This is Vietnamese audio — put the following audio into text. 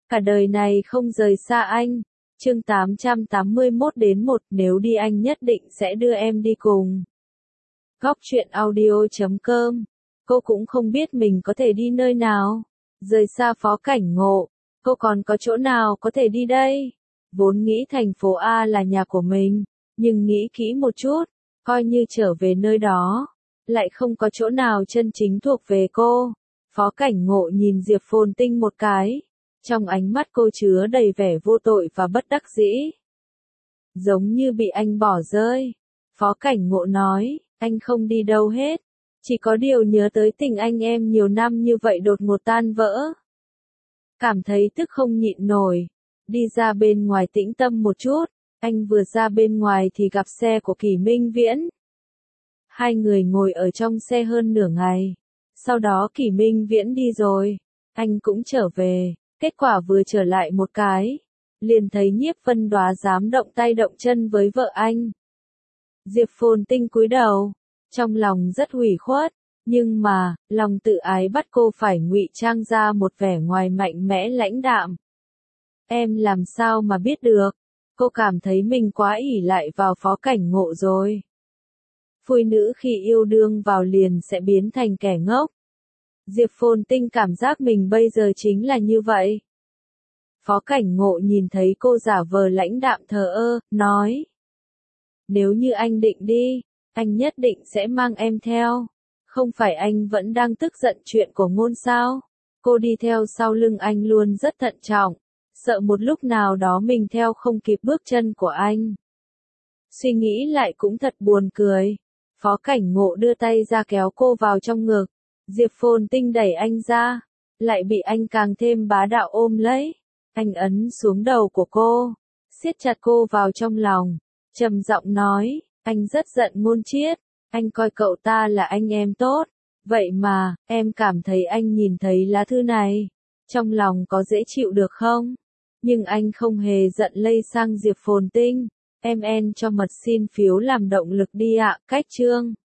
cả đời này không rời xa anh. Chương 881-1, nếu đi anh nhất định sẽ đưa em đi cùng. Góc truyện audio.com. Cô cũng không biết mình có thể đi nơi nào. Rời xa Phó Cảnh Ngộ, cô còn có chỗ nào có thể đi đây? Vốn nghĩ thành phố A là nhà của mình, nhưng nghĩ kỹ một chút, coi như trở về nơi đó, lại không có chỗ nào chân chính thuộc về cô. Phó Cảnh Ngộ nhìn Diệp Phồn Tinh một cái, trong ánh mắt cô chứa đầy vẻ vô tội và bất đắc dĩ. Giống như bị anh bỏ rơi. Phó Cảnh Ngộ nói, anh không đi đâu hết, chỉ có điều nhớ tới tình anh em nhiều năm như vậy đột ngột tan vỡ. Cảm thấy tức không nhịn nổi, đi ra bên ngoài tĩnh tâm một chút. Anh vừa ra bên ngoài thì gặp xe của Kỷ Minh Viễn. Hai người ngồi ở trong xe hơn nửa ngày. Sau đó Kỷ Minh Viễn đi rồi, anh cũng trở về. Kết quả vừa trở lại một cái, liền thấy Nhiếp Vân Đoá dám động tay động chân với vợ anh. Diệp Phồn Tinh cúi đầu, trong lòng rất hủy khuất, nhưng mà, lòng tự ái bắt cô phải ngụy trang ra một vẻ ngoài mạnh mẽ lãnh đạm. Em làm sao mà biết được? Cô cảm thấy mình quá ỷ lại vào Phó Cảnh Ngộ rồi. Phụ nữ khi yêu đương vào liền sẽ biến thành kẻ ngốc. Diệp Phồn Tinh cảm giác mình bây giờ chính là như vậy. Phó Cảnh Ngộ nhìn thấy cô giả vờ lãnh đạm thờ ơ, nói. Nếu như anh định đi, anh nhất định sẽ mang em theo. Không phải anh vẫn đang tức giận chuyện của Ngôn sao? Cô đi theo sau lưng anh luôn rất thận trọng, sợ một lúc nào đó mình theo không kịp bước chân của anh. Suy nghĩ lại cũng thật buồn cười. Phó Cảnh Ngộ đưa tay ra kéo cô vào trong ngực. Diệp Phồn Tinh đẩy anh ra, lại bị anh càng thêm bá đạo ôm lấy. Anh ấn xuống đầu của cô, siết chặt cô vào trong lòng, trầm giọng nói, anh rất giận Ngôn Chiết, anh coi cậu ta là anh em tốt, vậy mà, em cảm thấy anh nhìn thấy lá thư này, trong lòng có dễ chịu được không? Nhưng anh không hề giận lây sang Diệp Phồn Tinh, em cho mật xin phiếu làm động lực đi ạ, cách chương.